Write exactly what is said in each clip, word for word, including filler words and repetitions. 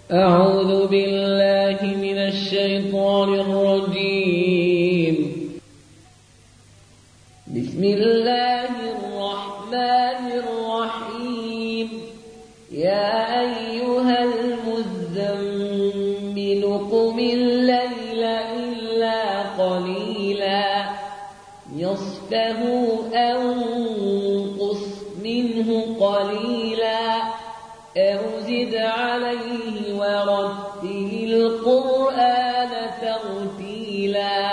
أعوذ بالله من الشيطان الرجيم. بسم الله الرحمن الرحيم. يا أيها المزمل قم الليل إلا قليلا نصفه أو انقص منه قليلا أو زد عليه ورتل القرآن ترتيلا.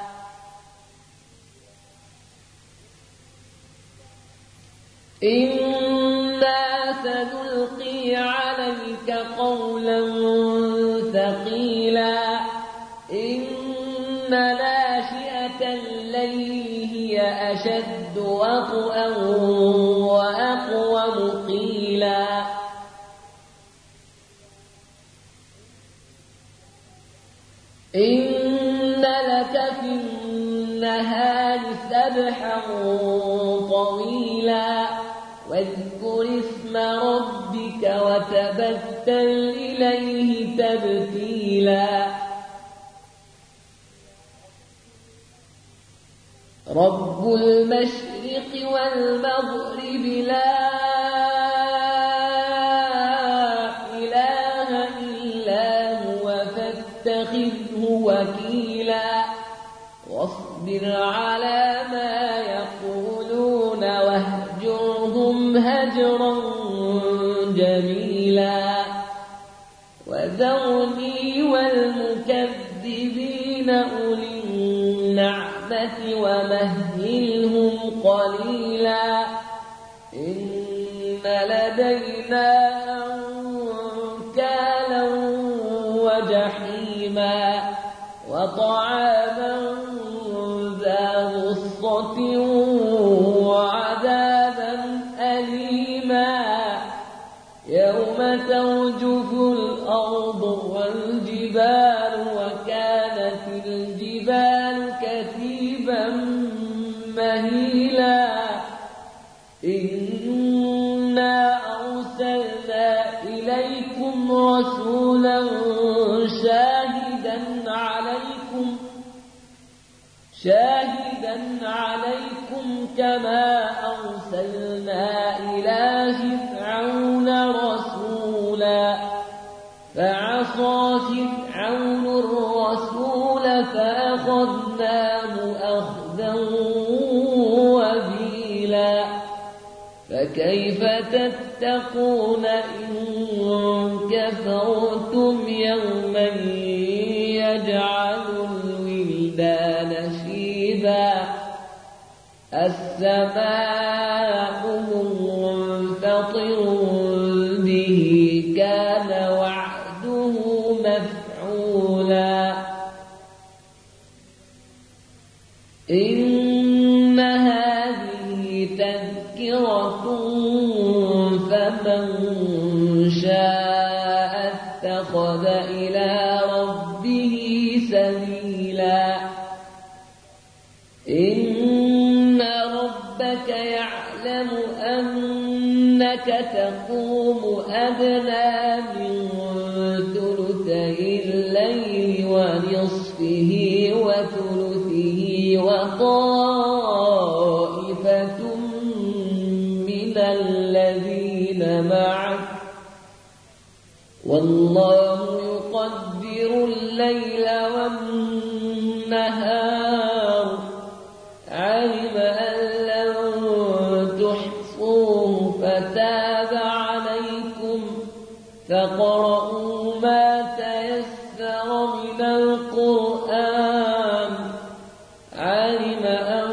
إنا سنلقي عليك قولا ثقيلا. إن ناشئة الليل هي أشد وطئا وأقوم قيلا. إن لك في النهار سبحا طويلا واذكر اسم ربك وتبتل إليه تبتيلا. رب المشرق والمغرب لا إله إلا هو فاتخذه وكيلا. واصبر على ما يقولون واهجرهم هجرا جميلا. وذرني والمكذبين أولي النعمة ومهلهم قليلا. إن لدينا أنكالا وجحيما وطعاما ذا غصة وعذابا أليما يوم ترجف الأرض والجبال وكانت الجبال كثيبا مهيلا. إنا أرسلنا إليكم رسولا شاهدا عليكم شاهدا عليكم كما أرسلنا إلى فرعون رسولا. فعصى فرعون الرسول فأخذناه أخذا وبيلا. فكيف تتقون إن كفرتم يوما يجعل الولدان شيبا. السماء منفطر به كان وعده مفعولا. إن هذه تذكرة فمن شاء اتخذ إلى ربه سبيلا. إن ربك يعلم أنك تقوم أدنى من ثلثي الليل ونصفه وثلثه وطائفة من الذين معك والله يقدر الليل والنهار. علم أن لن تحصوه فتاب عليكم فاقرؤوا ما تيسر من القرآن. علم أن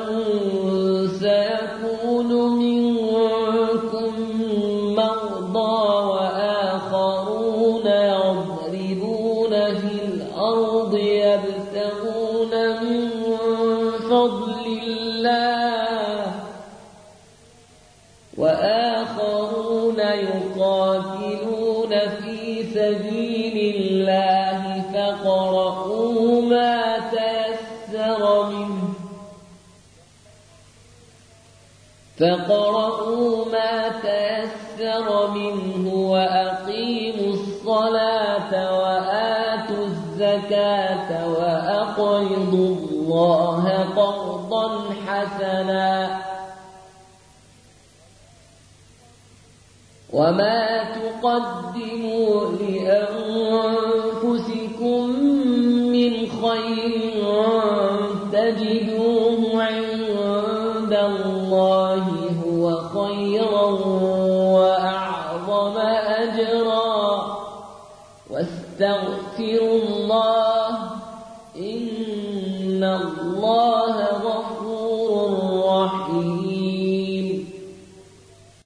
سيكون منكم مرضى وآخرون يضربون في الأرض يبتغون من فضل الله وآخرون يقاتلون في سبيل الله فاقرؤوا ما تيسر منه فاقرؤوا ما تيسر منه وأقيموا الصلاة الزكاة وأقرضوا الله قرضا حسنا وما تقدموا لأنفسكم من خير تجدوه عند الله هو خيرا وأعظم أجرا واستغفروا الله إن الله غفور رحيم